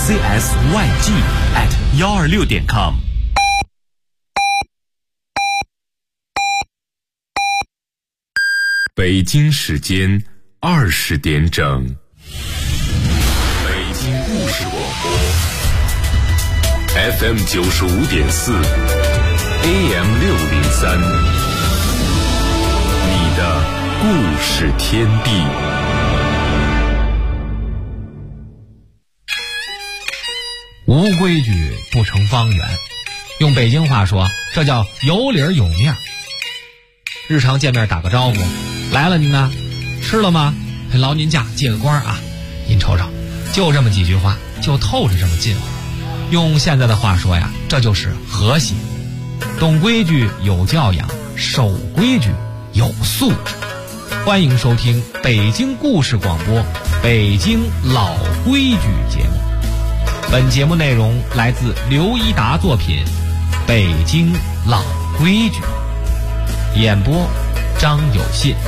CSYG@126.com。北京时间20点整。北京故事广播 FM 95.4 AM 603，你的故事天地。 无规矩不成方圆，用北京话说，这叫有理儿有面儿。日常见面打个招呼，来了您呢，吃了吗？劳您驾，借个光啊！您瞅瞅，就这么几句话，就透着这么近乎。用现在的话说呀，这就是和谐。懂规矩有教养，守规矩有素质。欢迎收听北京故事广播北京老规矩节目。本节目内容来自刘一达作品《北京老规矩》，演播张有信。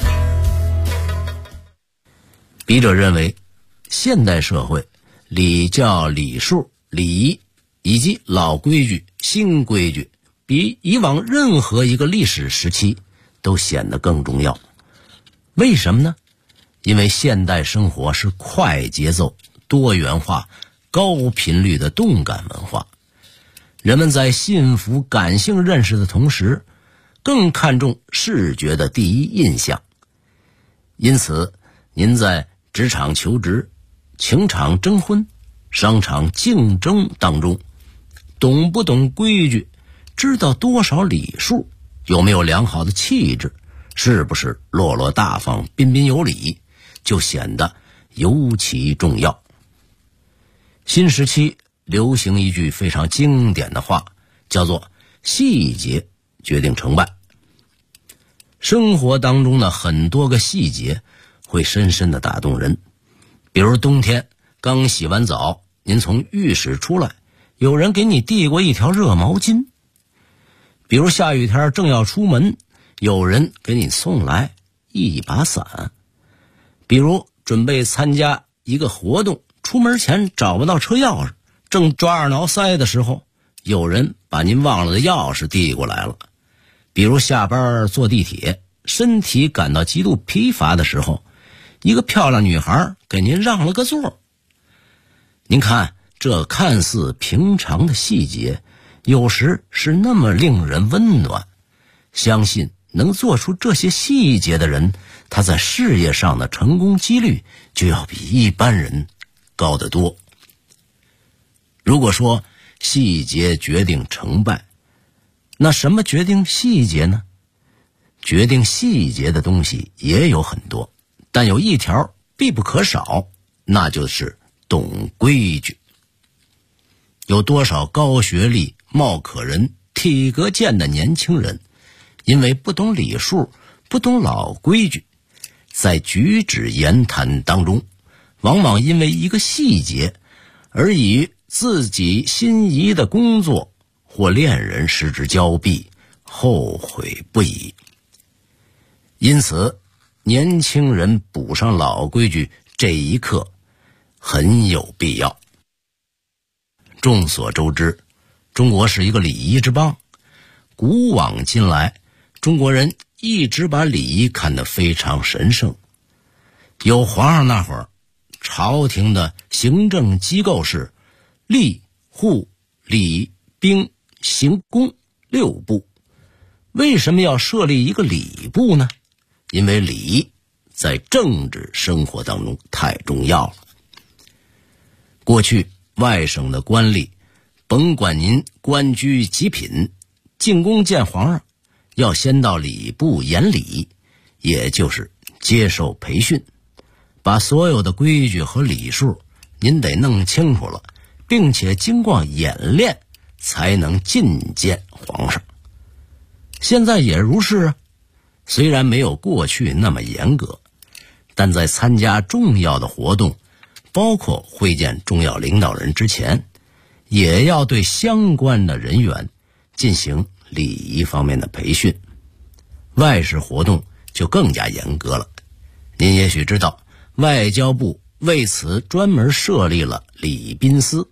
笔者认为，现代社会礼教、礼数、礼仪以及老规矩、新规矩，比以往任何一个历史时期都显得更重要。为什么呢？因为现代生活是快节奏、多元化、高频率的动感文化，人们在幸福感性认识的同时，更看重视觉的第一印象。因此，您在职场求职、情场征婚、商场竞争当中，懂不懂规矩，知道多少礼数，有没有良好的气质，是不是落落大方、彬彬有礼，就显得尤其重要。新时期流行一句非常经典的话，叫做细节决定成败。生活当中的很多个细节会深深地打动人。比如冬天刚洗完澡，您从浴室出来，有人给你递过一条热毛巾。比如下雨天正要出门，有人给你送来一把伞。比如准备参加一个活动，出门前找不到车钥匙，正抓耳挠腮的时候，有人把您忘了的钥匙递过来了。比如下班坐地铁，身体感到极度疲乏的时候，一个漂亮女孩给您让了个座。您看，这看似平常的细节，有时是那么令人温暖。相信能做出这些细节的人，他在事业上的成功几率就要比一般人高得多。如果说细节决定成败，那什么决定细节呢？决定细节的东西也有很多，但有一条必不可少，那就是懂规矩。有多少高学历、貌可人、体格健的年轻人，因为不懂礼数、不懂老规矩，在举止言谈当中，往往因为一个细节而与自己心仪的工作或恋人失之交臂，后悔不已。因此，年轻人补上老规矩这一课很有必要。众所周知，中国是一个礼仪之邦，古往今来，中国人一直把礼仪看得非常神圣。有皇上那会儿，朝廷的行政机构是吏、户、礼、兵、刑、工6部。为什么要设立一个礼部呢？因为礼在政治生活当中太重要了。过去外省的官吏，甭管您官居几品，进宫见皇上，要先到礼部言礼，也就是接受培训，把所有的规矩和礼数您得弄清楚了，并且经过演练才能觐见皇上。现在也如是啊，虽然没有过去那么严格，但在参加重要的活动，包括会见重要领导人之前，也要对相关的人员进行礼仪方面的培训。外事活动就更加严格了。您也许知道，外交部为此专门设立了礼宾司。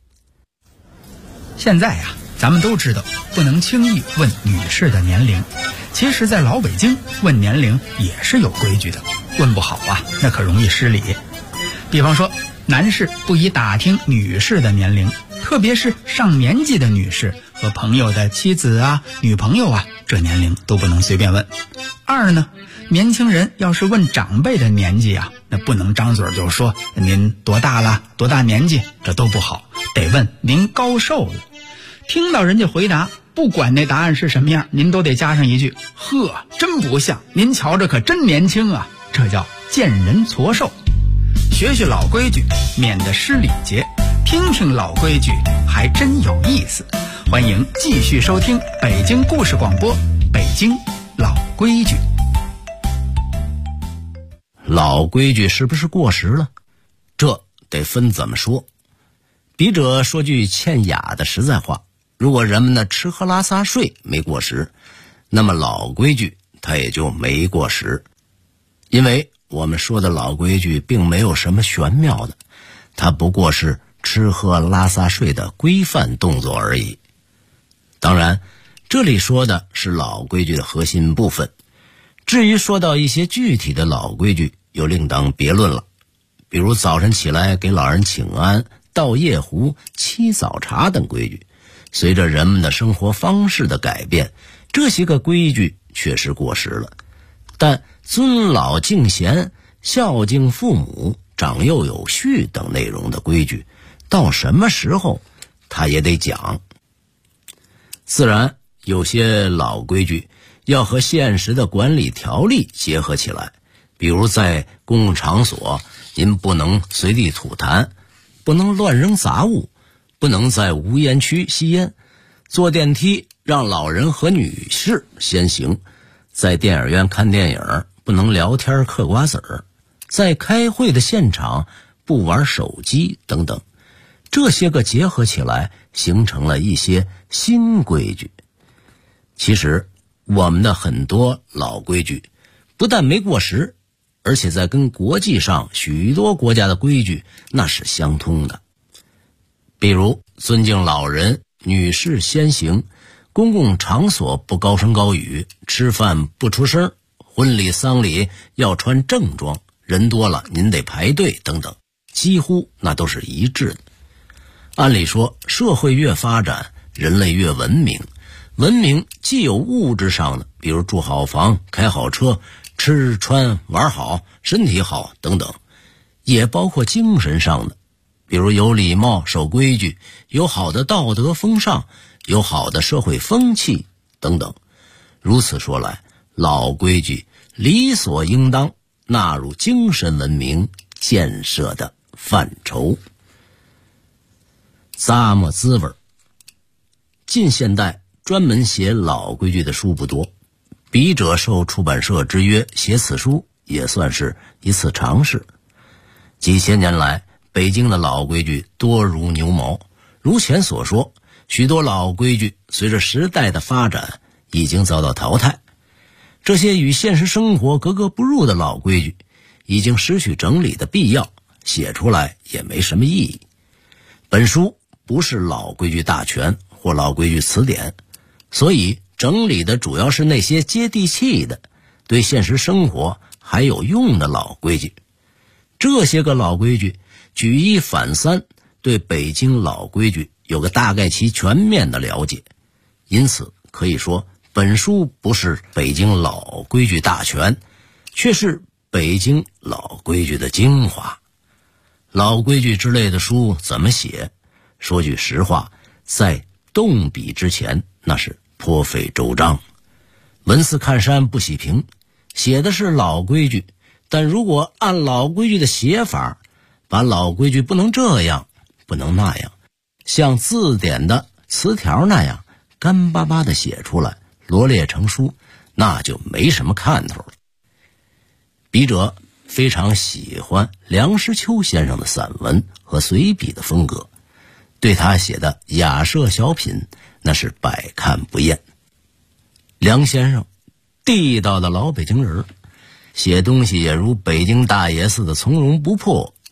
现在呀，咱们都知道不能轻易问女士的年龄，其实在老北京问年龄也是有规矩的，问不好啊，那可容易失礼。比方说，男士不宜打听女士的年龄，特别是上年纪的女士和朋友的妻子啊、女朋友啊，这年龄都不能随便问。二呢，年轻人要是问长辈的年纪啊，那不能张嘴就说您多大了、多大年纪，这都不好，得问您高寿了。听到人家回答，不管那答案是什么样，您都得加上一句：呵，真不像，您瞧着可真年轻啊。这叫见人矬寿。学学老规矩，免得失礼节；听听老规矩，还真有意思。欢迎继续收听北京故事广播，北京老规矩。 老规矩是不是过时了？这得分怎么说。笔者说句欠雅的实在话，如果人们的吃喝拉撒睡没过时，那么老规矩它也就没过时。因为我们说的老规矩并没有什么玄妙的，它不过是吃喝拉撒睡的规范动作而已。当然，这里说的是老规矩的核心部分，至于说到一些具体的老规矩，又另当别论了。比如早晨起来给老人请安、倒夜壶、沏早茶等规矩，随着人们的生活方式的改变，这些个规矩确实过时了。但尊老敬贤、孝敬父母、长幼有序等内容的规矩，到什么时候他也得讲。自然有些老规矩要和现实的管理条例结合起来，比如在公共场所，您不能随地吐痰，不能乱扔杂物，不能在无烟区吸烟，坐电梯让老人和女士先行，在电影院看电影不能聊天嗑瓜子儿，在开会的现场不玩手机等等。这些个结合起来，形成了一些新规矩。其实我们的很多老规矩不但没过时，而且在跟国际上许多国家的规矩那是相通的。比如尊敬老人、女士先行，公共场所不高声高语，吃饭不出声，婚礼丧礼要穿正装，人多了您得排队等等，几乎那都是一致的。按理说，社会越发展，人类越文明，文明既有物质上的，比如住好房、开好车、吃穿玩好、身体好等等，也包括精神上的，比如有礼貌、守规矩，有好的道德风尚，有好的社会风气等等。如此说来，老规矩理所应当纳入精神文明建设的范畴。咂摸滋味。近现代专门写老规矩的书不多，笔者受出版社之约写此书也算是一次尝试。几千年来，北京的老规矩多如牛毛，如前所说，许多老规矩随着时代的发展已经遭到淘汰。这些与现实生活格格不入的老规矩已经失去整理的必要，写出来也没什么意义。本书不是老规矩大全或老规矩词典，所以整理的主要是那些接地气的、对现实生活还有用的老规矩。这些个老规矩举一反三，对北京老规矩有个大概其全面的了解。因此可以说，本书不是北京老规矩大全，却是北京老规矩的精华。老规矩之类的书怎么写？说句实话，在动笔之前那是颇费周章。文似看山不喜平，写的是老规矩，但如果按老规矩的写法，把老规矩不能这样不能那样，像字典的词条那样干巴巴的写出来，罗列成书，那就没什么看头了。笔者非常喜欢梁实秋先生的散文和随笔的风格，对他写的雅舍小品那是百看不厌。梁先生地道的老北京人，写东西也如北京大爷似的从容不迫，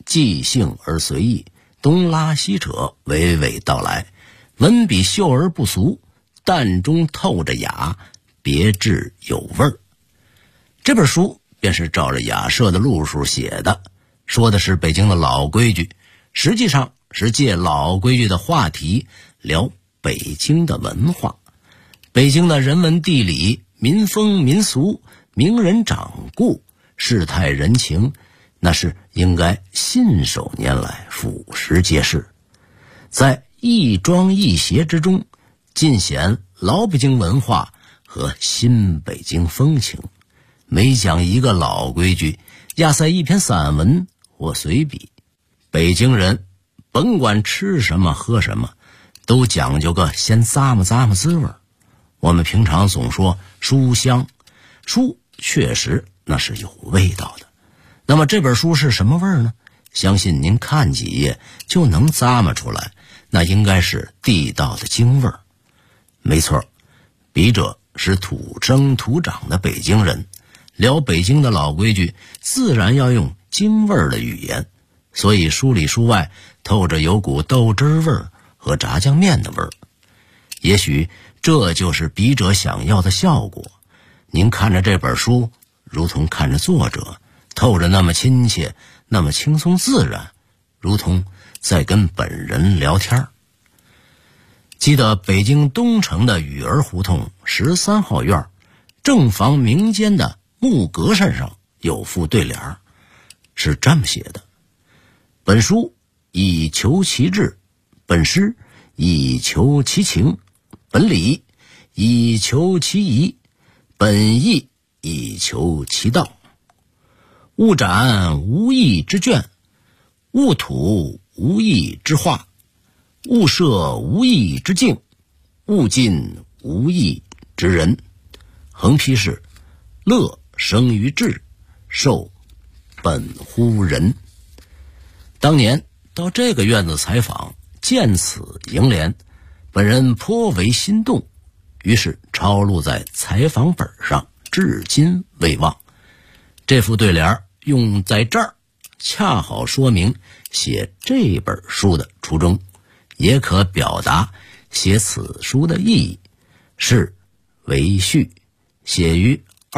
即兴而随意，东拉西扯，娓娓道来，文笔秀而不俗，淡中透着雅，别致有味儿。这本书便是照着雅舍的路数写的，说的是北京的老规矩，实际上是借老规矩的话题聊北京的文化。北京的人文地理、民风民俗、名人掌故、世态人情，那是应该信手拈来，俯拾皆是。在亦庄亦谐之中，尽显老北京文化和新北京风情。每讲一个老规矩，压塞一篇散文或随笔。北京人甭管吃什么喝什么，都讲究个先咂摸咂摸滋味。我们平常总说书香，书确实那是有味道的。那么这本书是什么味儿呢？相信您看几页就能咂摸出来，那应该是地道的京味儿。没错，笔者是土生土长的北京人，聊北京的老规矩，自然要用京味儿的语言，所以书里书外透着有股豆汁味儿和炸酱面的味儿。也许这就是笔者想要的效果。您看着这本书，如同看着作者，透着那么亲切，那么轻松自然，如同在跟本人聊天。记得北京东城的雨儿胡同13号院正房明间的木格扇上有副对联，是这么写的：本书以求其志，本诗以求其情，本理以求其义，本义以求其道。勿展无义之卷，勿吐无义之画，勿设无义之境，勿近无义之人。横批是乐生于智，受本乎人。当年到这个院子采访，见此楹联，本人颇为心动，于是抄录在采访本上，至今未忘。这副对联用在这儿，恰好说明写这本书的初衷，也可表达写此书的意义。是为序，写于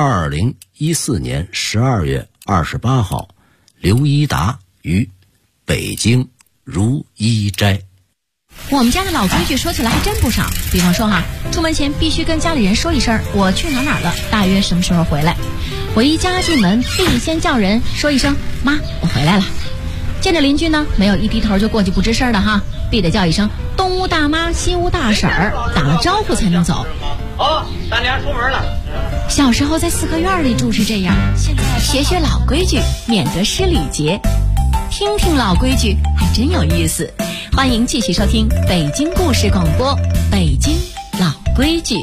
2014年12月28号，刘一达于北京如一斋。 我们家的老规矩说起来还真不少，比方说出门前必须跟家里人说一声我去哪了，大约什么时候回来。回家进门必先叫人说一声妈，我回来了。见着邻居呢，没有一低头就过去不吱声的必得叫一声东屋大妈西屋大婶儿，打了招呼才能走。 好，咱俩出门了。 小时候在四合院里住是这样，现在学学老规矩，免得失礼节。听听老规矩还真有意思。欢迎继续收听北京故事广播《北京老规矩》。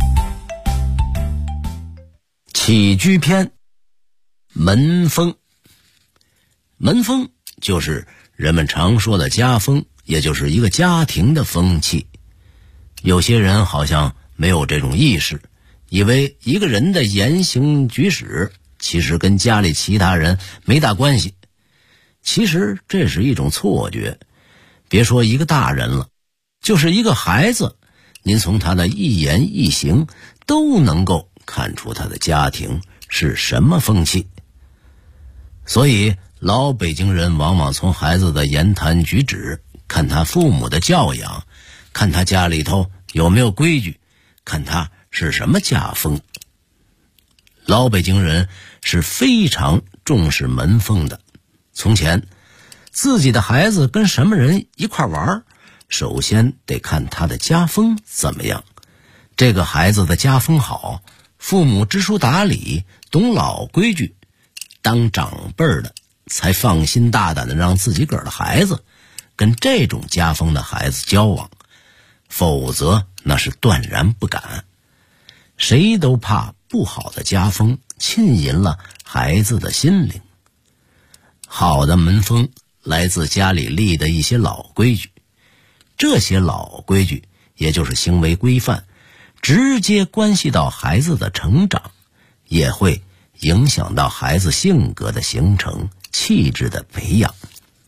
起居篇，门风。门风就是人们常说的家风，也就是一个家庭的风气。有些人好像没有这种意识，以为一个人的言行举止其实跟家里其他人没大关系。其实这是一种错觉，别说一个大人了，就是一个孩子，您从他的一言一行都能够看出他的家庭是什么风气。所以老北京人往往从孩子的言谈举止，看他父母的教养，看他家里头有没有规矩，看他是什么家风。老北京人是非常重视门风的。从前自己的孩子跟什么人一块玩，首先得看他的家风怎么样。这个孩子的家风好，父母知书达理，懂老规矩，当长辈的才放心大胆的让自己个儿的孩子跟这种家风的孩子交往，否则那是断然不敢。谁都怕不好的家风浸淫了孩子的心灵。好的门风来自家里立的一些老规矩，这些老规矩也就是行为规范，直接关系到孩子的成长，也会影响到孩子性格的形成、气质的培养。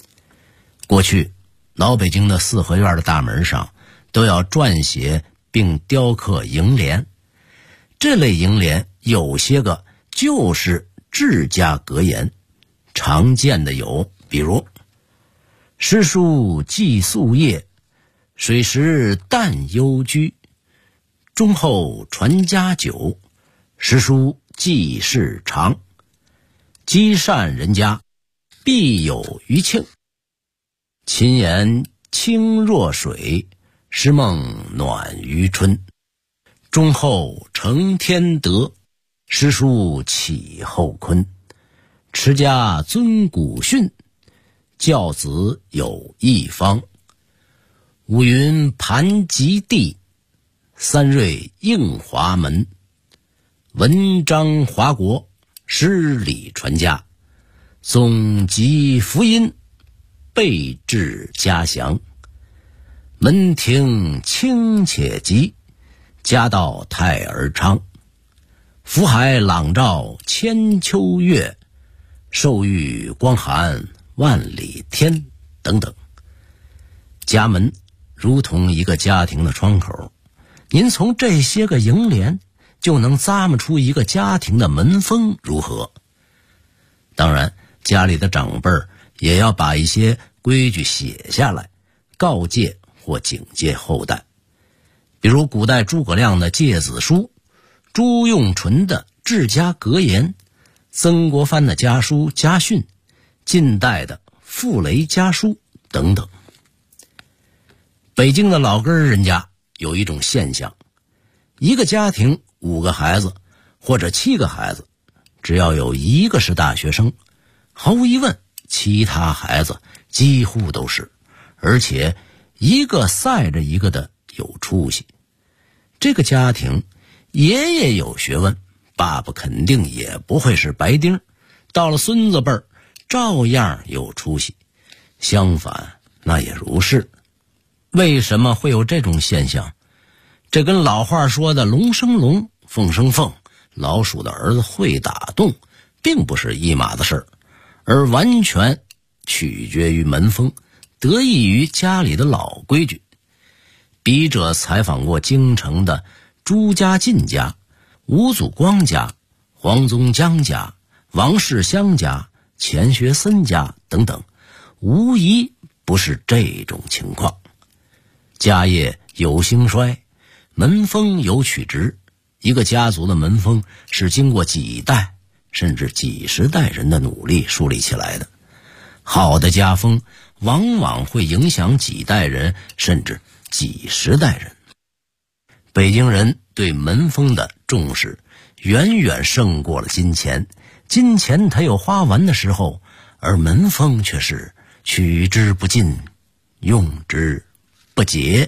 过去老北京的四合院的大门上都要撰写并雕刻楹联，这类楹联有些个就是治家格言，常见的有比如诗书寄夙夜，水食淡幽居，忠厚传家久，诗书继世长，积善人家必有余庆，勤言清若水，诗梦暖于春，忠厚承天德，诗书启后坤，持家遵古训，教子有一方，五云盘及地，三瑞应华门，文章华国，诗礼传家，总集福音，备至家祥，门庭清且吉，家道泰而昌，福海朗照千秋月，寿遇光寒万里天等等。家门如同一个家庭的窗口，您从这些个楹联就能咂摸出一个家庭的门风如何。当然家里的长辈也要把一些规矩写下来，告诫或警戒后代。比如古代诸葛亮的诫子书，朱用纯的治家格言，曾国藩的家书家训，近代的傅雷家书等等。北京的老根人家有一种现象，一个家庭5个孩子或者7个孩子，只要有1个是大学生，毫无疑问其他孩子几乎都是，而且一个赛着一个的有出息。这个家庭爷爷有学问，爸爸肯定也不会是白丁，到了孙子辈儿照样有出息，相反那也如是。为什么会有这种现象？这跟老话说的龙生龙，凤生凤，老鼠的儿子会打洞，并不是一码子事儿，而完全取决于门风，得益于家里的老规矩。笔者采访过京城的朱家进家、吴祖光家、黄宗江家、王世襄家、钱学森家等等，无疑不是这种情况。家业有兴衰，门风有曲直，一个家族的门风是经过几代甚至几十代人的努力树立起来的。好的家风往往会影响几代人甚至几十代人。北京人对门风的重视远远胜过了金钱，金钱它有花完的时候，而门风却是取之不尽，用之不竭。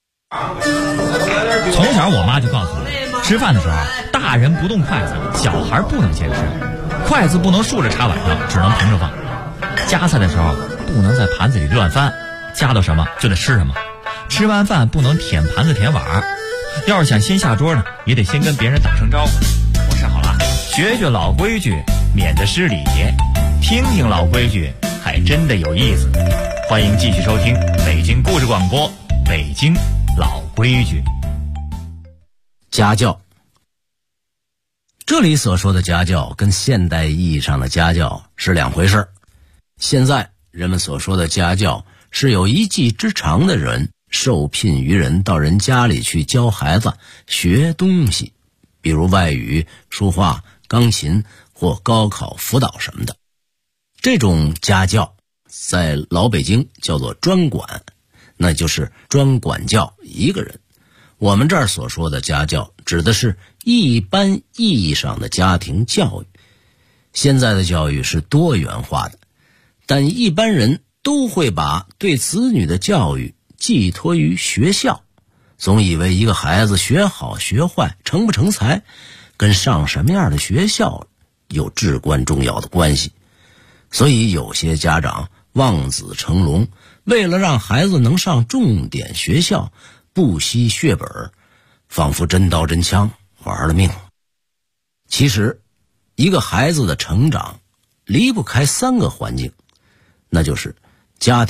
从小我妈就告诉我，吃饭的时候大人不动筷子，小孩不能先吃，筷子不能竖着插碗上，只能平着放，夹菜的时候不能在盘子里乱翻，夹到什么就得吃什么，吃完饭不能舔盘子舔碗，要是想先下桌呢，也得先跟别人打声招呼。我吃好了，学学老规矩，免得失礼，听听老规矩，还真的有意思。欢迎继续收听北京故事广播，北京老规矩。 家教，这里所说的家教跟现代意义上的家教是两回事。现在人们所说的家教是有一技之长的人受聘于人到人家里去教孩子学东西，比如外语、书画、钢琴或高考辅导什么的。这种家教在老北京叫做专管，那就是专管教一个人。我们这儿所说的家教指的是一般意义上的家庭教育。现在的教育是多元化的，但一般人都会把对子女的教育寄托于学校，总以为一个孩子学好学坏成不成才跟上什么样的学校有至关重要的关系。所以有些家长望子成龙，为了让孩子能上重点学校不惜血本，仿佛真刀真枪玩了命。其实一个孩子的成长离不开3个环境，那就是家庭、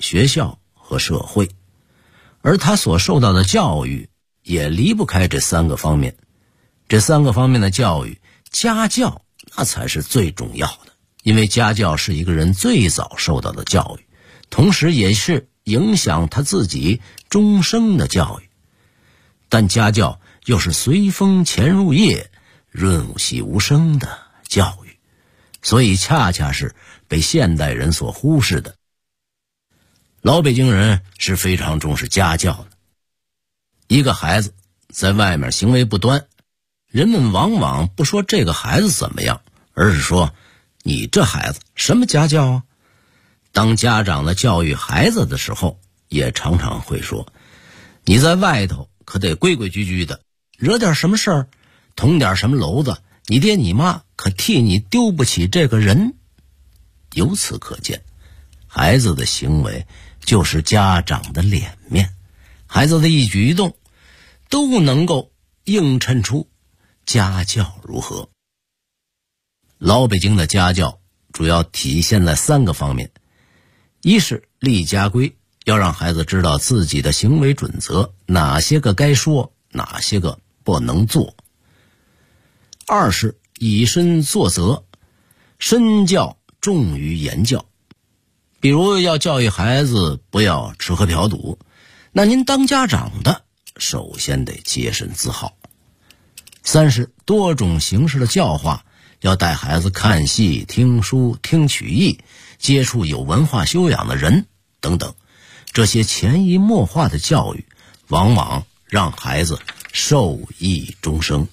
学校和社会，而他所受到的教育也离不开这3个方面。这3个方面的教育，家教那才是最重要的，因为家教是一个人最早受到的教育，同时也是影响他自己终生的教育。但家教又是随风潜入夜，润物细无声的教育，所以恰恰是被现代人所忽视的。老北京人是非常重视家教的。一个孩子在外面行为不端，人们往往不说这个孩子怎么样，而是说你这孩子什么家教啊？当家长的教育孩子的时候，也常常会说，你在外头可得规规矩矩的，惹点什么事儿，捅点什么娄子，你爹你妈可替你丢不起这个人。由此可见，孩子的行为就是家长的脸面，孩子的一举一动都能够映衬出家教如何。老北京的家教主要体现在3个方面，一是立家规，要让孩子知道自己的行为准则，哪些个该说，哪些个不能做。二是以身作则，身教重于言教。比如要教育孩子不要吃喝嫖赌，那您当家长的首先得洁身自好。三是多种形式的教化，要带孩子看戏、听书、听曲艺，接触有文化修养的人等等。这些潜移默化的教育，往往让孩子受益终生。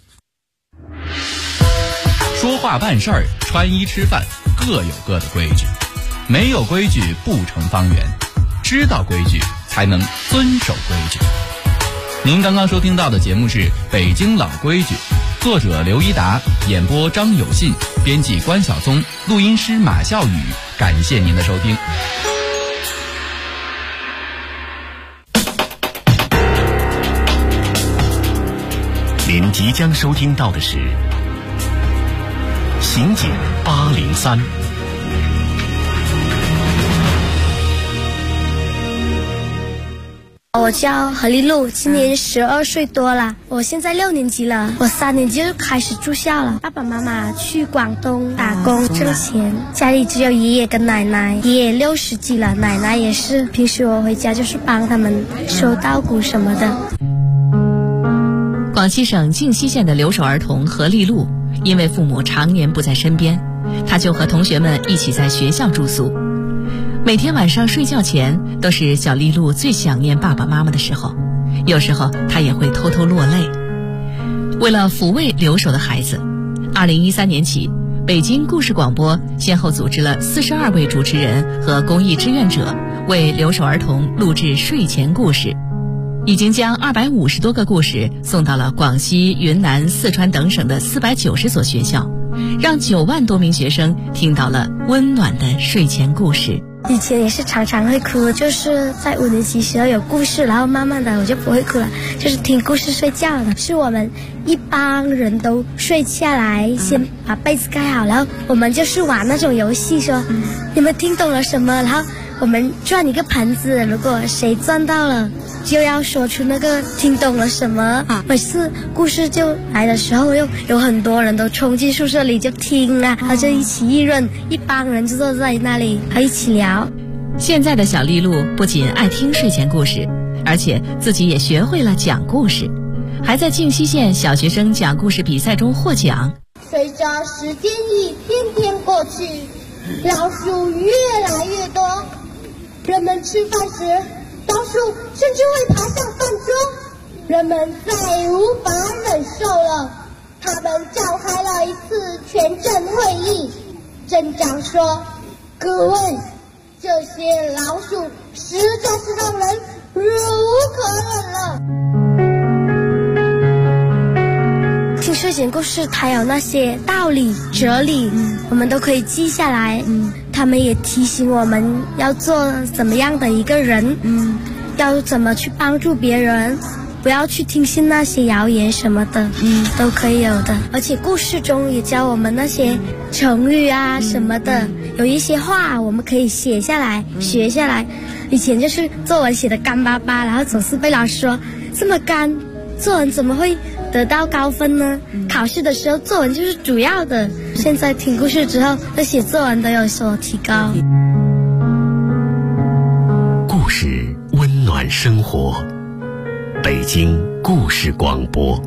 说话办事儿、穿衣吃饭各有各的规矩，没有规矩不成方圆，知道规矩才能遵守规矩。您刚刚收听到的节目是《北京老规矩》，作者刘一达，演播张有信，编辑关晓松，录音师马笑宇。感谢您的收听。 您即将收听到的是《刑警803》。 我叫何丽露，今年12岁多了。我现在6年级了，我3年级就开始住校了。爸爸妈妈去广东打工挣钱，家里只有爷爷跟奶奶。爷爷60几了，奶奶也是。平时我回家就是帮他们收稻谷什么的。 广西省靖西县的留守儿童何丽露，因为父母常年不在身边，她就和同学们一起在学校住宿。每天晚上睡觉前，都是小丽露最想念爸爸妈妈的时候，有时候她也会偷偷落泪。为了抚慰留守的孩子，2013年起，北京故事广播先后组织了42位主持人和公益志愿者，为留守儿童录制睡前故事，已经将250多个故事送到了广西、云南、四川等省的490所学校，让9万多名学生听到了温暖的睡前故事。 以前也是常常会哭，就是在5年级时候有故事，然后慢慢的我就不会哭了，就是听故事睡觉了。是我们一帮人都睡下来，先把被子盖好，然后我们就是玩那种游戏，说你们听懂了什么，然后我们转一个盘子，如果谁转到了就要说出那个听懂了什么。每次故事就来的时候，又有很多人都冲进宿舍里就听啊，然后就一起议论，一帮人就坐在那里还一起聊。 现在的小丽露不仅爱听睡前故事，而且自己也学会了讲故事，还在靖西县小学生讲故事比赛中获奖。 随着时间一天天过去，老鼠越来越多，人们吃饭时老鼠甚至会爬上饭桌，人们再无法忍受了，他们召开了一次全镇会议。镇长说，各位，这些老鼠实在是让人忍无可忍了。 听睡前故事它有那些道理哲理，我们都可以记下来。他们也提醒我们要做怎么样的一个人，要怎么去帮助别人，不要去听信那些谣言什么的，都可以有的。而且故事中也教我们那些成语啊什么的， 有一些话我们可以写下来学下来。以前就是作文写的干巴巴，然后总是被老师说这么干，作文怎么会得到高分呢？考试的时候作文就是主要的。现在听故事之后，对写作文都有所提高。 故事温暖生活，北京故事广播。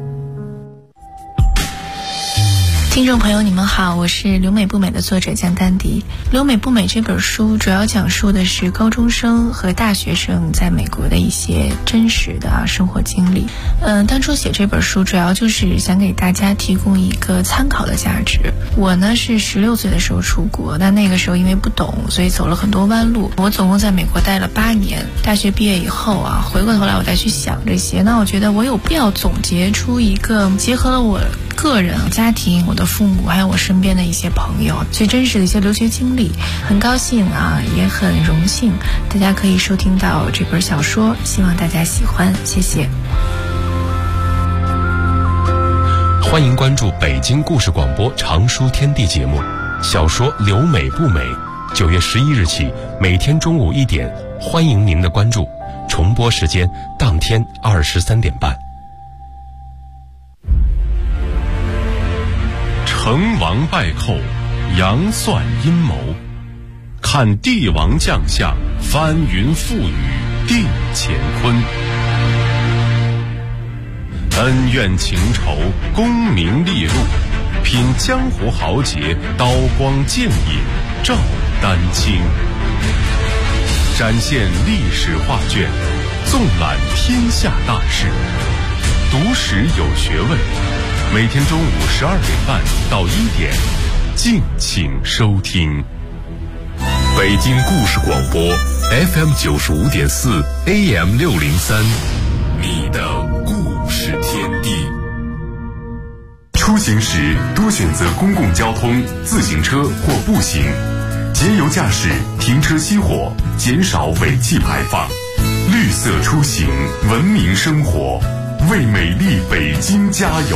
听众朋友你们好，我是留美不美的作者江丹迪。留美不美这本书主要讲述的是高中生和大学生在美国的一些真实的生活经历。当初写这本书主要就是想给大家提供一个参考的价值。我呢是16岁的时候出国，但那个时候因为不懂，所以走了很多弯路。我总共在美国待了8年，大学毕业以后回过头来我再去想这些，那我觉得我有必要总结出一个结合了我个人、家庭、我的父母还有我身边的一些朋友最真实的一些留学经历。很高兴也很荣幸大家可以收听到这本小说，希望大家喜欢，谢谢。 欢迎关注北京故事广播常书天地节目，小说《留美不美》，9月11日起每天中午1点，欢迎您的关注，重播时间当天23点半。成王败寇，杨算阴谋，看帝王将相，翻云覆雨，定乾坤。恩怨情仇，功名利禄，品江湖豪杰，刀光剑影，照丹青。展现历史画卷，纵览天下大事，读史有学问。每天中午12点半到1点，敬请收听。北京故事广播 FM 95.4 AM 603，你的故事天地。出行时多选择公共交通、自行车或步行，节油驾驶，停车熄火，减少尾气排放。绿色出行，文明生活，为美丽北京加油。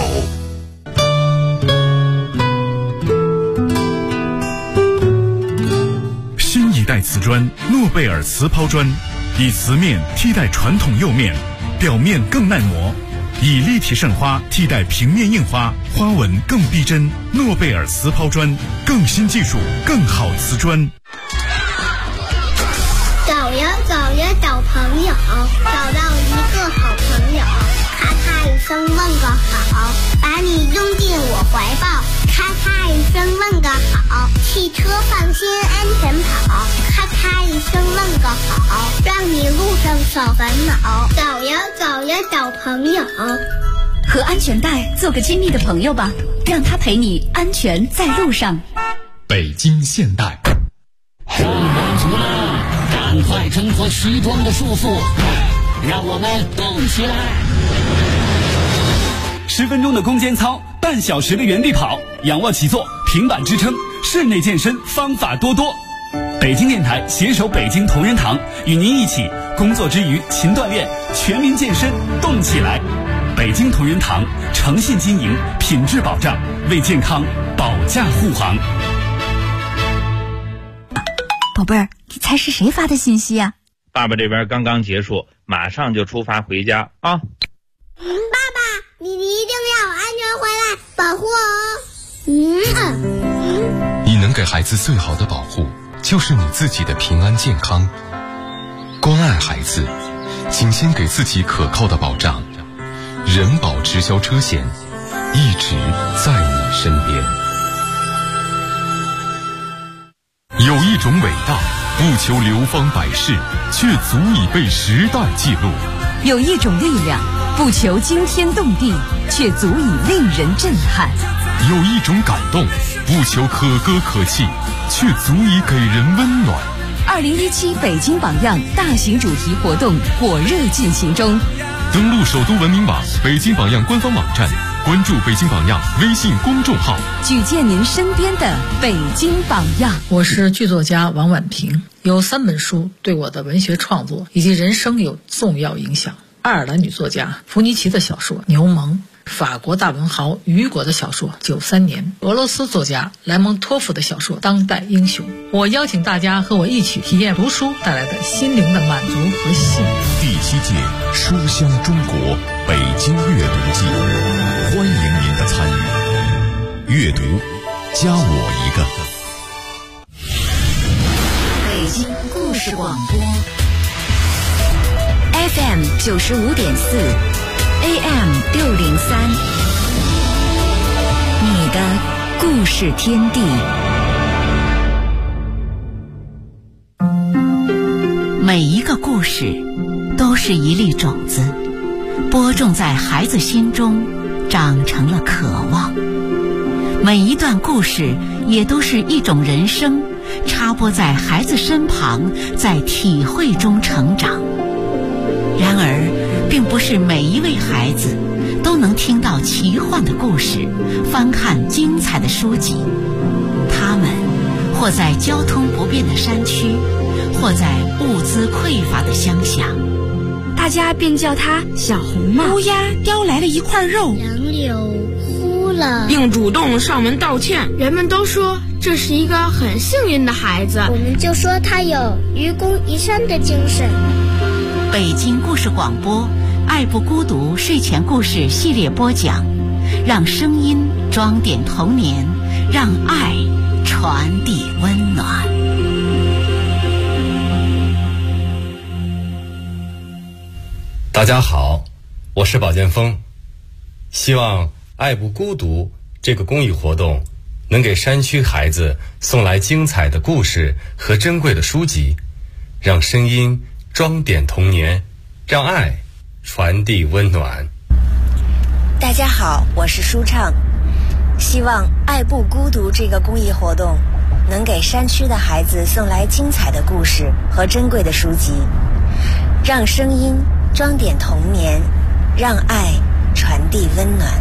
新一代瓷砖诺贝尔瓷抛砖，以瓷面替代传统釉面，表面更耐磨，以立体渗花替代平面印花，花纹更逼真。诺贝尔瓷抛砖，更新技术，更好瓷砖。 走呀走呀找朋友，找到一个好朋友，咔咔一声问个好，把你拥进我怀抱，咔咔一声问个好，汽车放心安全跑，咔咔一声问个好，让你路上少烦恼。走呀走呀找朋友， 和安全带做个亲密的朋友吧，让他陪你安全在路上。 北京现代， 上班族们，赶快挣脱西装的束缚，让我们动起来 ！10分钟的攻坚操，半小时的原地跑，仰卧起坐，平板支撑，室内健身方法多多。北京电台携手北京同仁堂，与您一起工作之余勤锻炼，全民健身动起来。北京同仁堂诚信经营，品质保障，为健康保驾护航。 宝贝儿，你猜是谁发的信息呀？ 爸爸这边刚刚结束，马上就出发回家啊！ 爸爸，你一定要安全回来，保护我。 你能给孩子最好的保护，就是你自己的平安健康。关爱孩子，请先给自己可靠的保障。人保直销车险，一直在你身边。有一种伟大，不求流芳百世，却足以被时代记录； 有一种力量，不求惊天动地，却足以令人震撼； 有一种感动，不求可歌可泣，却足以给人温暖。 2017北京榜样大型主题活动火热进行中， 登录首都文明网、北京榜样官方网站，关注北京榜样微信公众号， 举荐您身边的北京榜样。 我是剧作家王婉平，有3本书对我的文学创作以及人生有重要影响。爱尔兰女作家弗尼奇的小说《牛虻》， 法国大文豪雨果的小说《93年》，俄罗斯作家莱蒙托夫的小说《当代英雄》。我邀请大家和我一起体验读书带来的心灵的满足和幸福。 第7届书香中国北京阅读季，欢迎您的参与。阅读，加我一个。 北京故事广播 FM 95.4 AM 603，你的故事天地。每一个故事都是一粒种子，播种在孩子心中，长成了渴望。每一段故事也都是一种人生，插播在孩子身旁，在体会中成长。然而，并不是每一位孩子都能听到奇幻的故事，翻看精彩的书籍。他们或在交通不便的山区，或在物资匮乏的乡下， 大家便叫他小红帽。 乌鸦叼来了一块肉， 杨柳枯了， 并主动上门道歉。 人们都说这是一个很幸运的孩子， 我们就说他有愚公移山的精神。 北京故事广播爱不孤独睡前故事系列播讲，让声音装点童年，让爱传递温暖。 大家好，我是宝剑锋。希望爱不孤独这个公益活动能给山区孩子送来精彩的故事和珍贵的书籍，让声音装点童年，让爱传递温暖。 大家好，我是舒畅。希望爱不孤独这个公益活动能给山区的孩子送来精彩的故事和珍贵的书籍，让声音装点童年，让爱传递温暖。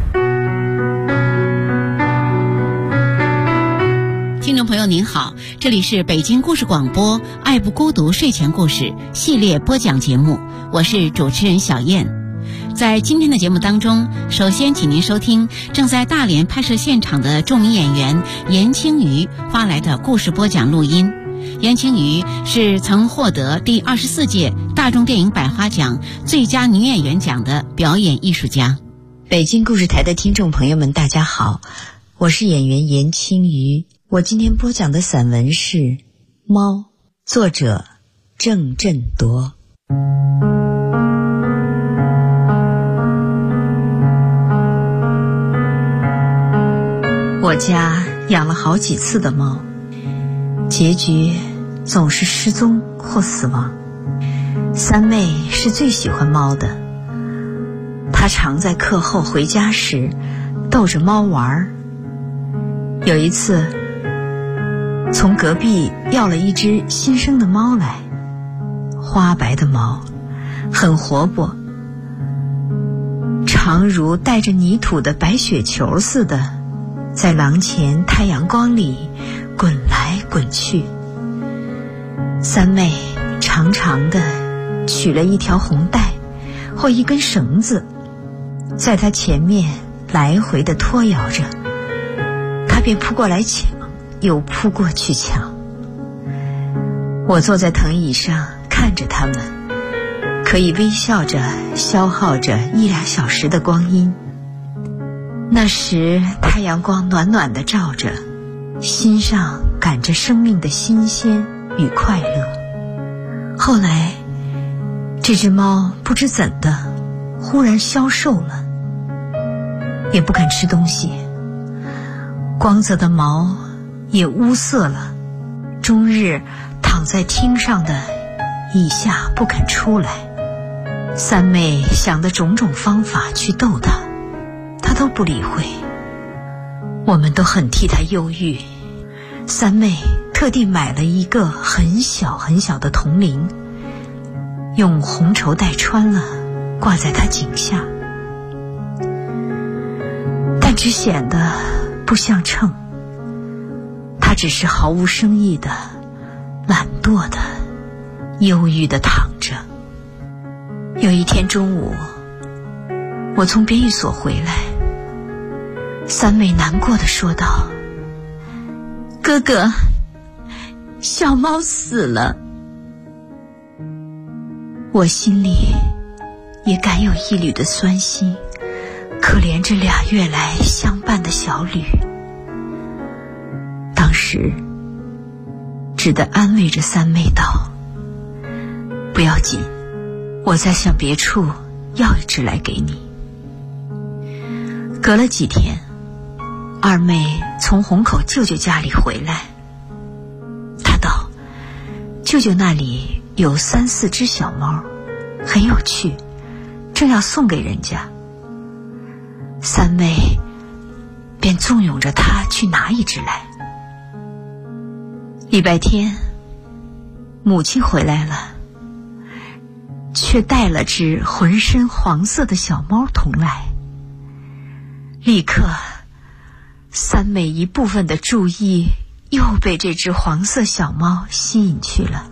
听众朋友您好，这里是北京故事广播爱不孤独睡前故事系列播讲节目，我是主持人小燕。在今天的节目当中，首先请您收听正在大连拍摄现场的著名演员严青瑜发来的故事播讲录音。严青瑜是曾获得第24届大众电影百花奖最佳女演员奖的表演艺术家。 北京故事台的听众朋友们大家好，我是演员严青瑜。我今天播讲的散文是《猫》，作者郑振铎。我家养了好几次的猫，结局总是失踪或死亡。三妹是最喜欢猫的，她常在课后回家时逗着猫玩。有一次从隔壁要了一只新生的猫来，花白的毛，很活泼，常如带着泥土的白雪球似的，在廊前太阳光里滚来滚去。三妹长长的取了一条红带或一根绳子，在她前面来回的拖摇着，她便扑过来抢，又扑过去抢。我坐在藤椅上看着他们，可以微笑着消耗着1-2小时的光阴。那时太阳光暖暖地照着，心上感着生命的新鲜与快乐。后来这只猫不知怎的忽然消瘦了，也不肯吃东西，光泽的毛也污色了，终日躺在厅上的椅下不肯出来。三妹想的种种方法去逗它，它都不理会。我们都很替它忧郁。三妹特地买了一个很小很小的铜铃，用红绸带穿了，挂在它颈下，但只显得不相称。它只是毫无生意的、懒惰的、忧郁的躺着。有一天中午， 我从编译所回来，三妹难过地说道：“哥哥，小猫死了。”我心里也感有一缕的酸心，可怜这2月来相伴的小吕。当时只得安慰着三妹道：“不要紧，我再向别处要一只来给你。”隔了几天，二妹从虹口舅舅家里回来，她道舅舅那里有3、4只小猫，很有趣，正要送给人家。三妹便纵容着她去拿一只来。礼拜天，母亲回来了，却带了只浑身黄色的小猫同来。立刻，三妹一部分的注意又被这只黄色小猫吸引去了。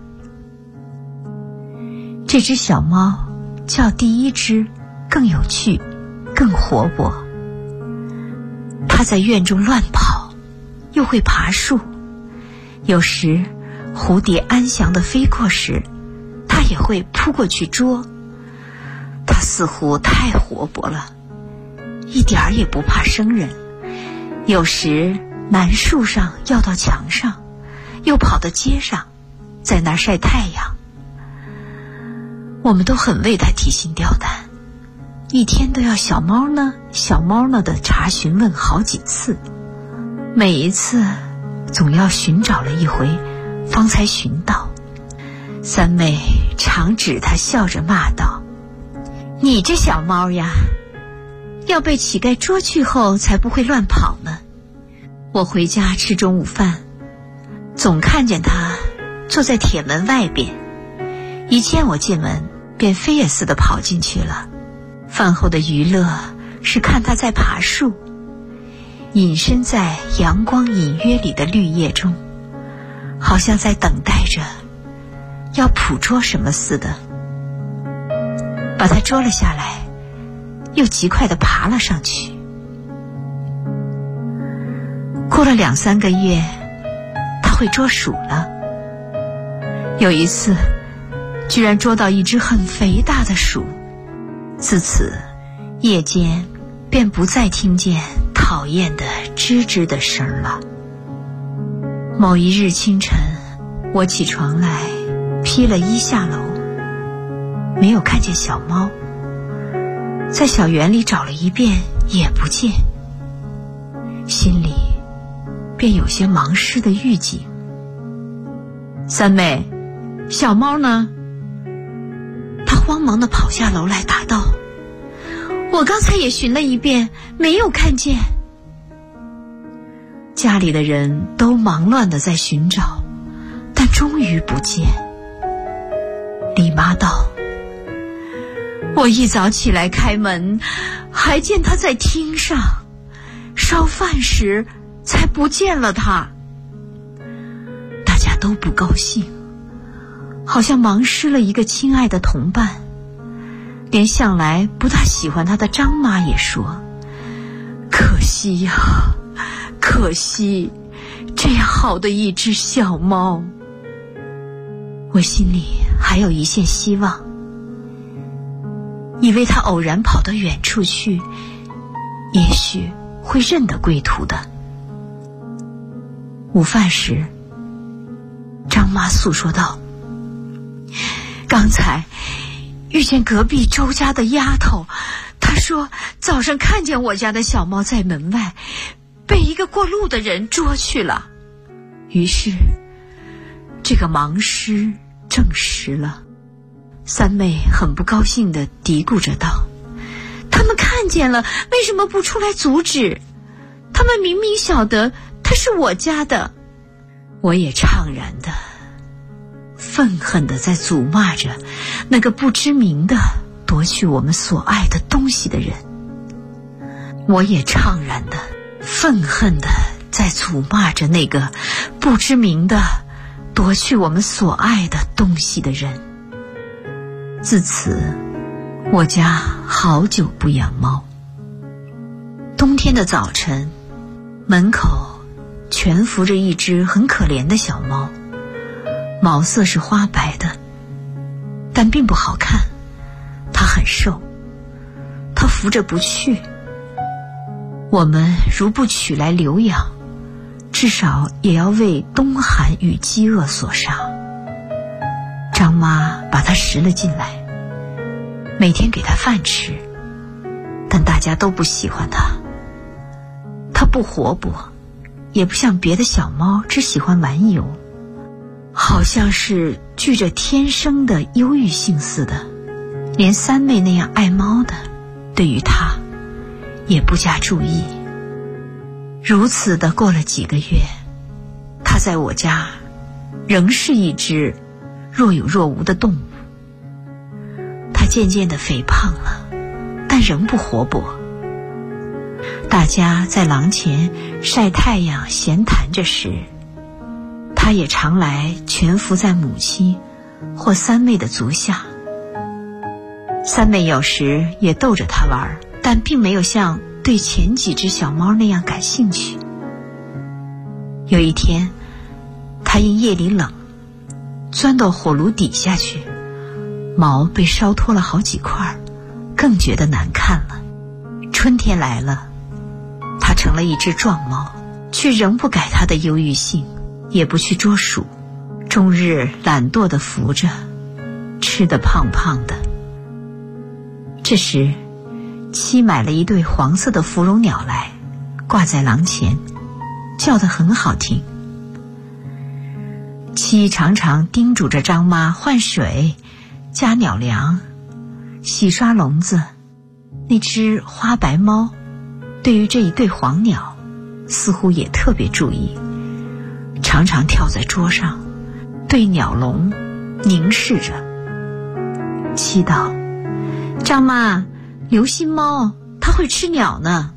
这只小猫较第一只更有趣，更活泼。它在院中乱跑，又会爬树，有时蝴蝶安详地飞过时，它也会扑过去捉。它似乎太活泼了，一点儿也不怕生人，有时南树上要到墙上，又跑到街上，在那儿晒太阳。我们都很为它提心吊胆，一天都要小猫呢小猫呢的查询问好几次，每一次总要寻找了一回方才寻到。三妹常指他笑着骂道：“你这小猫呀，要被乞丐捉去后才不会乱跑呢。”我回家吃中午饭，总看见他坐在铁门外边，一见我进门便飞也似的跑进去了。饭后的娱乐是看他在爬树，隐身在阳光隐约里的绿叶中，好像在等待着要捕捉什么似的。把它捉了下来，又极快地爬了上去。过了2、3个月，他会捉鼠了。有一次居然捉到一只很肥大的鼠，自此夜间便不再听见讨厌的吱吱的声了。某一日清晨，我起床来披了衣下楼，没有看见小猫，在小园里找了一遍也不见，心里便有些茫失的预警。三妹，小猫呢？她慌忙地跑下楼来答道：“我刚才也寻了一遍，没有看见。”家里的人都忙乱地在寻找，但终于不见。李妈道：“我一早起来开门，还见他在厅上烧饭时，才不见了他。”大家都不高兴，好像忙失了一个亲爱的同伴。连向来不大喜欢他的张妈也说：“可惜呀，可惜，这样好的一只小猫。”我心里还有一线希望，以为他偶然跑到远处去，也许会认得归途的。午饭时，张妈诉说道：“刚才遇见隔壁周家的丫头，她说早上看见我家的小猫在门外，被一个过路的人捉去了。于是这个盲失证实了。”三妹很不高兴地嘀咕着道：“他们看见了，为什么不出来阻止？他们明明晓得它是我家的。”我也怅然的愤恨地在诅骂着那个不知名的夺去我们所爱的东西的人。我也怅然的愤恨地在诅骂着那个不知名的夺去我们所爱的东西的人。自此我家好久不养猫。冬天的早晨，门口全伏着一只很可怜的小猫，毛色是花白的，但并不好看。它很瘦，它扶着不去。我们如不取来留养，至少也要为冬寒与饥饿所杀。张妈把它拾了进来，每天给它饭吃，但大家都不喜欢它。它不活泼，也不像别的小猫只喜欢玩游，好像是具着天生的忧郁性似的。连三妹那样爱猫的，对于它也不加注意。如此的过了几个月，它在我家仍是一只若有若无的动物。它渐渐的肥胖了，但仍不活泼。大家在廊前晒太阳闲谈着时，它也常来蜷伏在母亲或三妹的足下。三妹有时也逗着它玩，但并没有像对前几只小猫那样感兴趣。有一天，它因夜里冷，钻到火炉底下去，毛被烧脱了好几块，更觉得难看了。春天来了，它成了一只壮猫，却仍不改它的忧郁性，也不去捉鼠，终日懒惰地伏着，吃得胖胖的。这时，妻买了一对黄色的芙蓉鸟来，挂在廊前，叫得很好听。妻常常叮嘱着张妈换水、加鸟粮、洗刷笼子。那只花白猫对于这一对黄鸟似乎也特别注意，常常跳在桌上，对鸟笼凝视着。妻道：张妈，留心猫，它会吃鸟呢。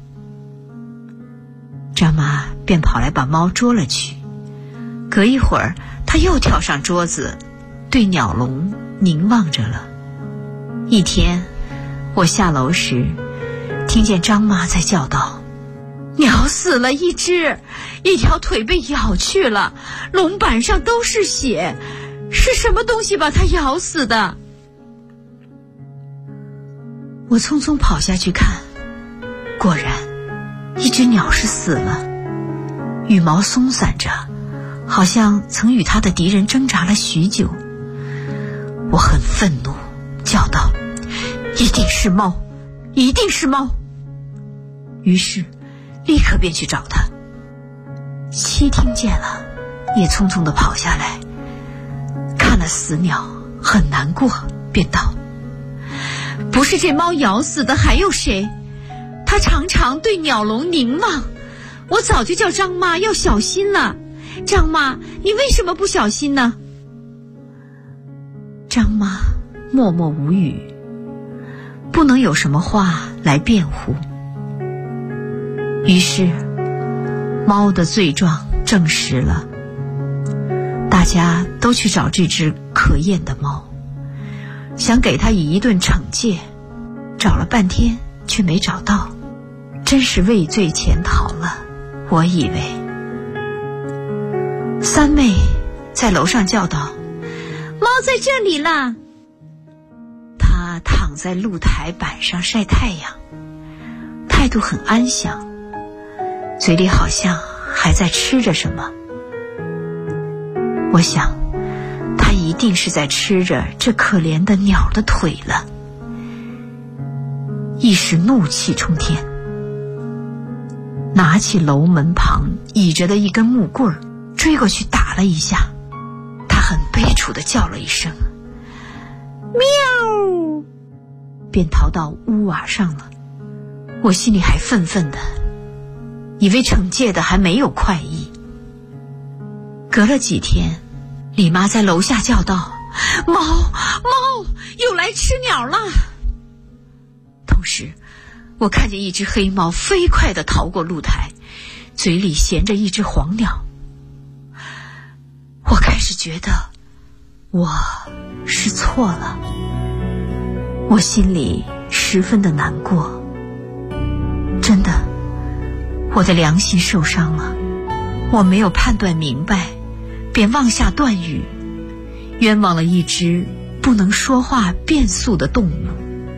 张妈便跑来把猫捉了去。隔一会儿，它又跳上桌子，对鸟笼凝望着了。一天，我下楼时，听见张妈在叫道：鸟死了一只，一条腿被咬去了，笼板上都是血，是什么东西把它咬死的？我匆匆跑下去看，果然一只鸟是死了，羽毛松散着，好像曾与它的敌人挣扎了许久。我很愤怒，叫道：一定是猫，一定是猫！于是立刻便去找它。妻听见了，也匆匆地跑下来，看了死鸟，很难过，便道：不是这猫咬死的，还有谁？它常常对鸟笼凝望，我早就叫张妈要小心了。张妈，你为什么不小心呢？张妈默默无语，不能有什么话来辩护。于是猫的罪状证实了，大家都去找这只可厌的猫，想给它以一顿惩戒，找了半天却没找到，真是畏罪潜逃了。我以为三妹在楼上叫道：猫在这里啦！她躺在露台板上晒太阳，态度很安详，嘴里好像还在吃着什么。我想她一定是在吃着这可怜的鸟的腿了。一时怒气冲天，拿起楼门旁倚着的一根木棍，追过去打了一下。他很悲楚地叫了一声喵，便逃到屋瓦上了。我心里还愤愤的，以为惩戒的还没有快意。隔了几天，李妈在楼下叫道：猫又来吃鸟了。同时我看见一只黑猫飞快地逃过露台，嘴里衔着一只黄鸟。我开始觉得我是错了， 我心里十分的难过。真的，我的良心受伤了，我没有判断明白，便妄下断语，冤枉了一只不能说话变速的动物。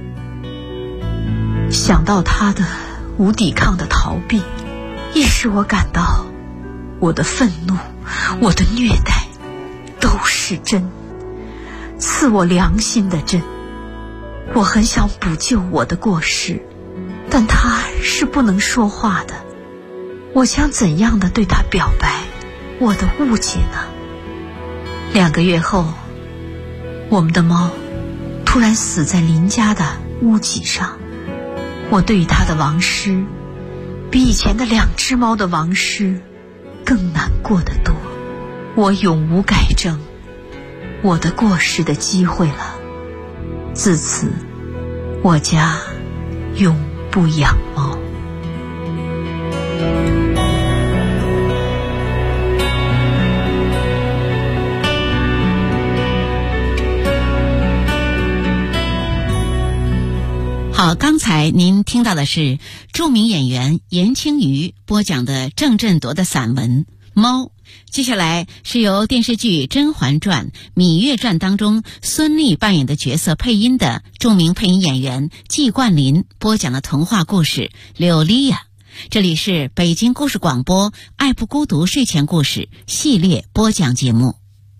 想到他的无抵抗的逃避，亦使我感到我的愤怒，我的虐待都是真，刺我良心的针。我很想补救我的过失，但他是不能说话的，我将怎样的对他表白我的误解呢？2个月后，我们的猫突然死在邻家的屋脊上。我对于它的亡失，比以前的2只猫的亡失更难过得多。我永无改正我的过失的机会了。自此，我家永不养猫。 好，刚才您听到的是著名演员严青瑜播讲的郑振铎的散文《猫》。接下来是由电视剧《甄嬛传》《芈月传》当中孙俪扮演的角色配音的著名配音演员季冠霖播讲的童话故事《柳莉亚》。这里是北京故事广播爱不孤独睡前故事系列播讲节目。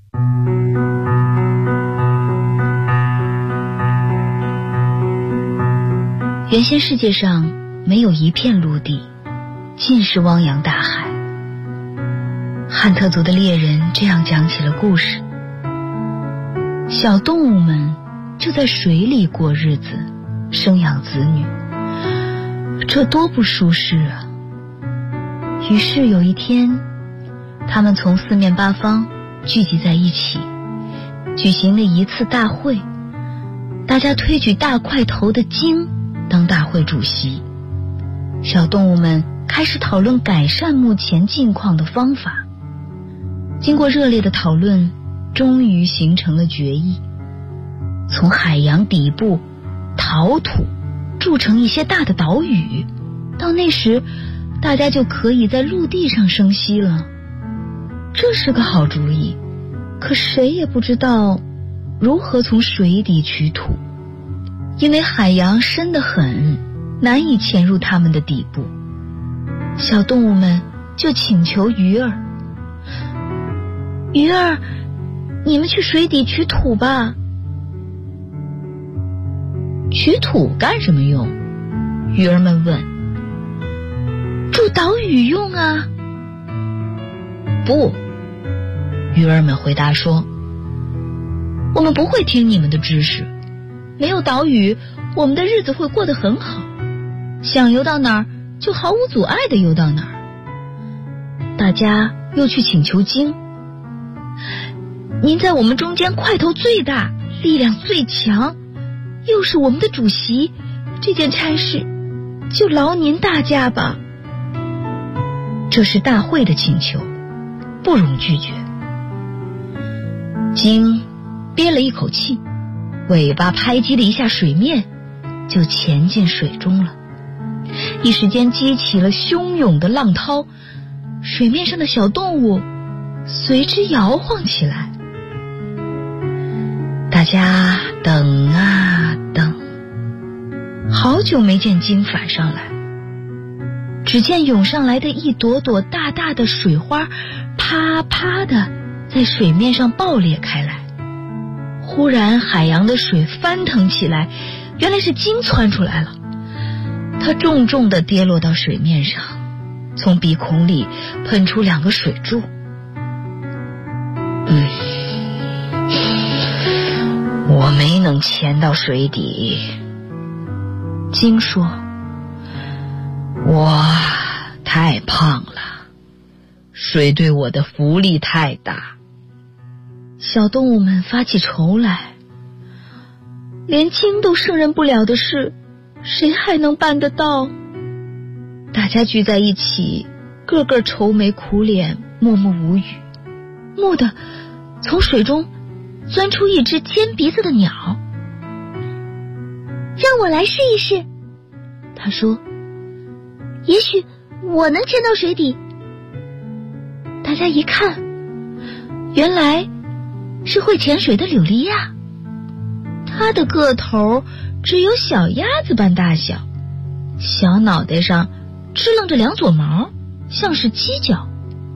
原先世界上没有一片陆地，尽是汪洋大海。汉特族的猎人这样讲起了故事：小动物们就在水里过日子，生养子女，这多不舒适啊！于是有一天，他们从四面八方聚集在一起，举行了一次大会。大家推举大块头的鲸当大会主席，小动物们开始讨论改善目前境况的方法。经过热烈的讨论，终于形成了决议：从海洋底部陶土筑成一些大的岛屿，到那时大家就可以在陆地上生息了。这是个好主意，可谁也不知道如何从水底取土，因为海洋深得很，难以潜入它们的底部。小动物们就请求鱼儿：鱼儿，你们去水底取土吧。取土干什么用？鱼儿们问。筑岛屿用啊。不，鱼儿们回答说，我们不会听你们的指使，没有岛屿，我们的日子会过得很好，想游到哪儿就毫无阻碍地游到哪儿。大家又去请求鲸：您在我们中间块头最大，力量最强，又是我们的主席，这件差事就劳您大驾吧。这是大会的请求，不容拒绝。鲸憋了一口气，尾巴拍击了一下水面，就潜进水中了。一时间激起了汹涌的浪涛，水面上的小动物随之摇晃起来。大家等啊等，好久没见鲸返上来。只见涌上来的一朵朵大大的水花，啪啪的在水面上爆裂开来。忽然海洋的水翻腾起来，原来是鲸窜出来了。它重重地跌落到水面上，从鼻孔里喷出2个水柱。我没能潜到水底。鲸说，我太胖了，水对我的浮力太大。小动物们发起愁来，连鲸都胜任不了的事，谁还能办得到？大家聚在一起，个个愁眉苦脸，默默无语。蓦地从水中钻出一只尖鼻子的鸟。 让我来试一试。他说，也许我能潜到水底。大家一看，原来是会潜水的柳莉亚。她的个头只有小鸭子般大小，小脑袋上支棱着两撮毛，像是犄角。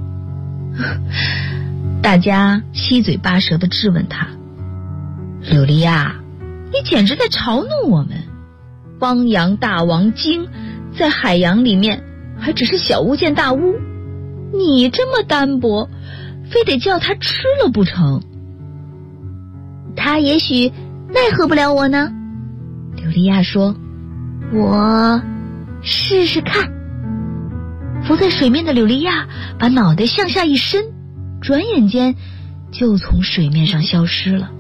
大家七嘴八舌地质问她，柳莉亚，你简直在嘲弄我们！汪洋大王鲸在海洋里面还只是小巫见大巫，你这么单薄，非得叫他吃了不成？他也许奈何不了我呢。柳莉亚说，我试试看。浮在水面的柳莉亚把脑袋向下一伸，转眼间就从水面上消失了。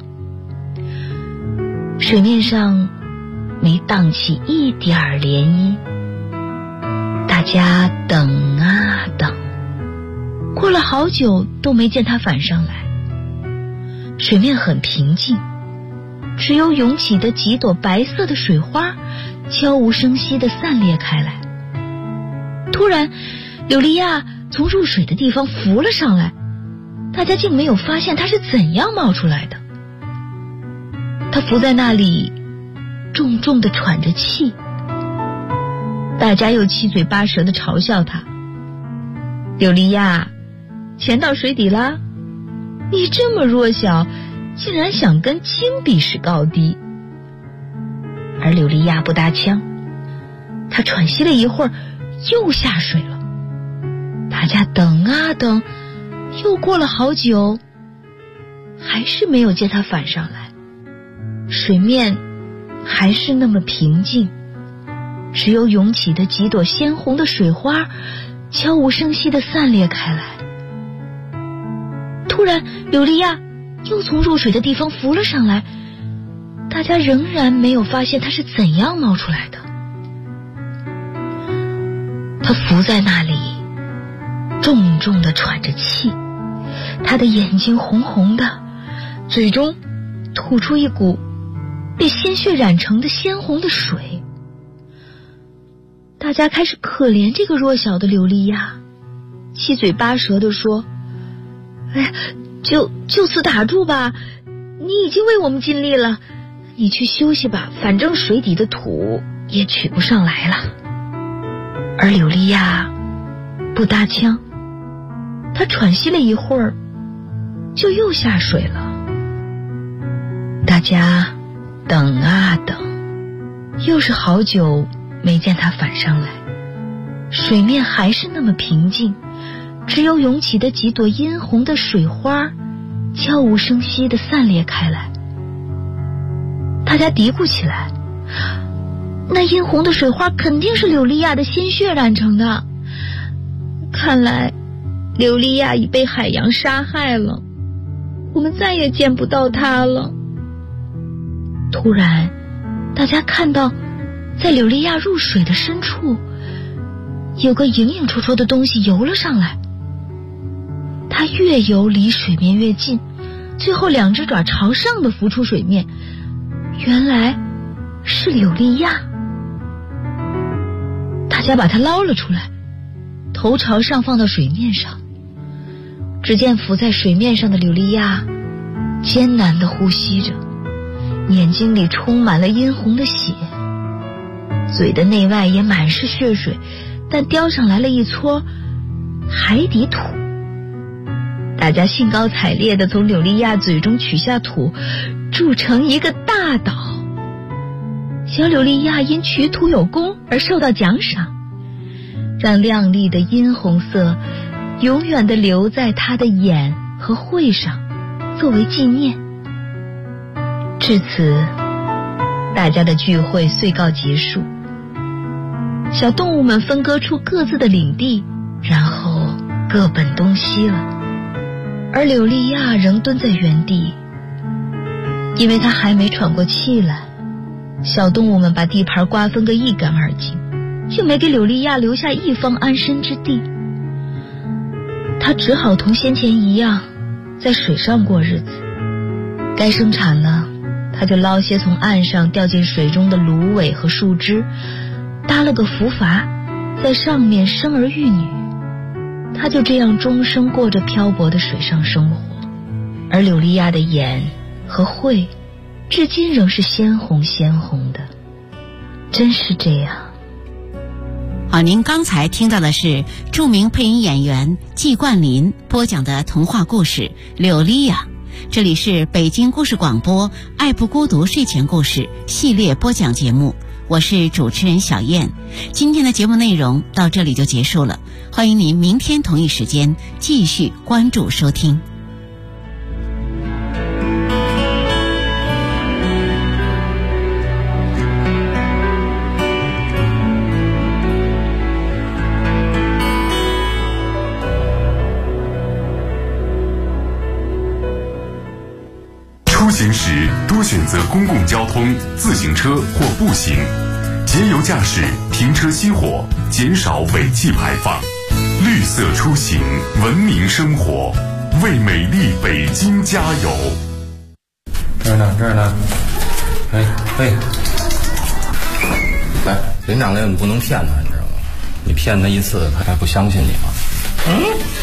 水面上没荡起一点涟漪，大家等啊等，过了好久都没见它反上来。水面很平静，只有涌起的几朵白色的水花悄无声息地散裂开来。突然，柳莉亚从入水的地方浮了上来，大家竟没有发现她是怎样冒出来的。她浮在那里，重重地喘着气。大家又七嘴八舌地嘲笑她，柳莉亚，潜到水底啦？你这么弱小，竟然想跟鲸比试高低。而柳莉亚不搭腔，她喘息了一会儿，又下水了。大家等啊等，又过了好久，还是没有见她反上来。水面还是那么平静，只有涌起的几朵鲜红的水花悄无声息地散裂开来。突然，柳莉亚又从入水的地方浮了上来，大家仍然没有发现她是怎样冒出来的。她浮在那里，重重地喘着气，她的眼睛红红的，嘴中吐出一股被鲜血染成的鲜红的水。大家开始可怜这个弱小的柳莉亚，七嘴八舌地说，哎呀，就此打住吧，你已经为我们尽力了，你去休息吧，反正水底的土也取不上来了。而柳莉亚不搭腔，她喘息了一会儿，就又下水了。大家等啊等，又是好久没见她反上来。水面还是那么平静，只有涌起的几朵殷红的水花悄无声息地散裂开来。大家嘀咕起来，那殷红的水花肯定是柳莉亚的鲜血染成的，看来柳莉亚已被海洋杀害了，我们再也见不到她了。突然，大家看到在柳莉亚入水的深处有个影影绰绰的东西游了上来，它越游离水面越近，最后两只爪朝上的浮出水面，原来是柳莉亚。大家把它捞了出来，头朝上放到水面上。只见浮在水面上的柳莉亚艰难地呼吸着，眼睛里充满了殷红的血，嘴的内外也满是血水，但叼上来了一撮海底土。大家兴高采烈地从柳莉亚嘴中取下土，筑成一个大岛。小柳莉亚因取土有功而受到奖赏，让亮丽的殷红色永远地留在她的眼和喙上，作为纪念。至此，大家的聚会遂告结束。小动物们分割出各自的领地，然后各奔东西了。而柳莉亚仍蹲在原地，因为她还没喘过气来。小动物们把地盘瓜分个一干二净，就没给柳莉亚留下一方安身之地。她只好同先前一样，在水上过日子。该生产了，她他就捞些从岸上掉进水中的芦苇和树枝，搭了个浮筏，在上面生儿育女。他就这样终生过着漂泊的水上生活，而柳利亚的眼和喙至今仍是鲜红鲜红的。真是这样。 好，您刚才听到的是著名配音演员季冠霖播讲的童话故事《柳利亚》。这里是北京故事广播爱不孤独睡前故事系列播讲节目，我是主持人小燕。今天的节目内容到这里就结束了，欢迎您明天同一时间继续关注收听。 出行时多选择公共交通、自行车或步行，节油驾驶，停车熄火，减少尾气排放。绿色出行，文明生活，为美丽北京加油！ 这儿呢，哎，来，林长来，你不能骗他，你知道吗？你骗他一次，他还不相信你吗？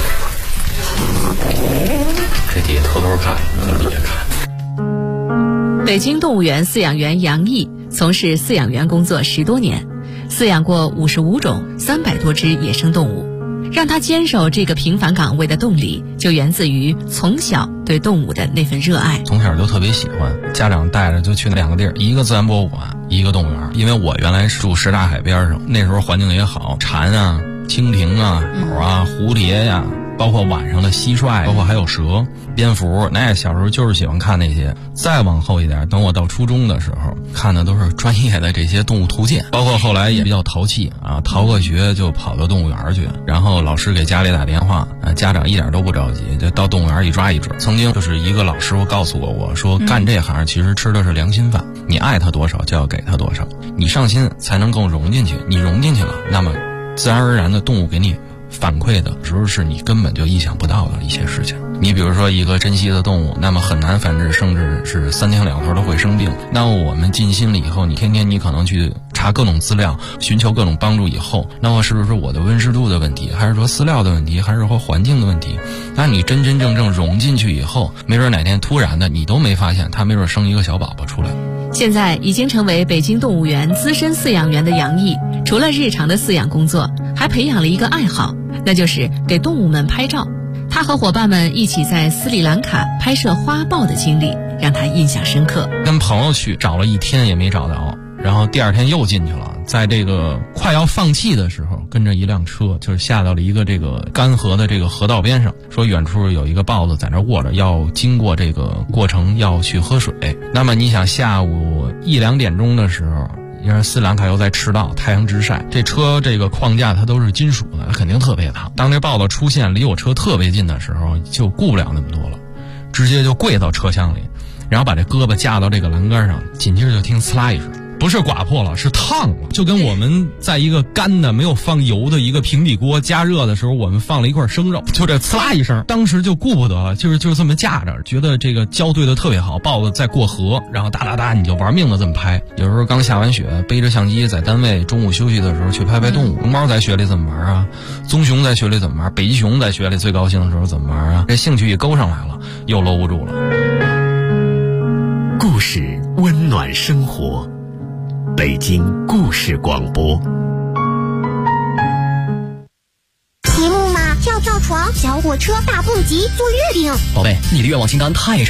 这底下偷偷看，这底下看。 北京动物园饲养员杨毅从事饲养员工作10多年，饲养过55种300多只野生动物。让他坚守这个平凡岗位的动力，就源自于从小对动物的那份热爱。 从小就特别喜欢，家长带着就去那2个地儿，一个自然博物馆，一个动物园。因为我原来住什刹海边上，那时候环境也好，蝉啊、蜻蜓啊、鸟啊、蝴蝶呀，包括晚上的蟋蟀，包括还有蛇、蝙蝠，那小时候就是喜欢看那些。再往后一点，等我到初中的时候，看的都是专业的这些动物图鉴，包括后来也比较淘气啊，逃个学就跑到动物园去，然后老师给家里打电话，家长一点都不着急，就到动物园一抓一准。曾经就是一个老师傅告诉我说干这行其实吃的是良心饭，你爱他多少就要给他多少，你上心才能够融进去，你融进去了，那么自然而然的动物给你反馈的时候是你根本就意想不到的一些事情。你比如说一个珍稀的动物，那么很难繁殖，甚至是3天2头都会生病。那我们尽心了以后，你天天你可能去查各种资料，寻求各种帮助以后，那么是不是我的温湿度的问题，还是说饲料的问题，还是说环境的问题？那你真真正正融进去以后，没准哪天突然的你都没发现，它没准生一个小宝宝出来。 现在已经成为北京动物园资深饲养员的杨毅，除了日常的饲养工作，还培养了一个爱好，那就是给动物们拍照。他和伙伴们一起在斯里兰卡拍摄花豹的经历让他印象深刻。 跟朋友去找了1天也没找到，然后第2天又进去了，在这个快要放弃的时候，跟着一辆车就是下到了一个这个干涸的这个河道边上，说远处有一个豹子在那卧着，要经过这个过程要去喝水。那么你想下午1、2点钟的时候，因为斯里兰卡又在赤道，太阳直晒，这车这个框架它都是金属的，肯定特别烫。当这豹子出现离我车特别近的时候，就顾不了那么多了，直接就跪到车厢里，然后把这胳膊架到这个栏杆上，紧接着就听呲啦一声，不是刮破了，是烫了，就跟我们在一个干的没有放油的一个平底锅加热的时候，我们放了一块生肉，就这呲啦一声，当时就顾不得了，就是这么架着，觉得这个交对的特别好，豹子在过河，然后哒哒哒你就玩命的这么拍。有时候刚下完雪，背着相机在单位中午休息的时候去拍拍动物，熊猫在雪里怎么玩啊，棕熊在雪里怎么玩，北极熊在雪里最高兴的时候怎么玩啊，这兴趣一勾上来了，又搂不住了。 故事温暖生活，北京故事广播。 题目嘛，跳跳床、小火车、大蹦极、做月饼。 宝贝，你的愿望清单太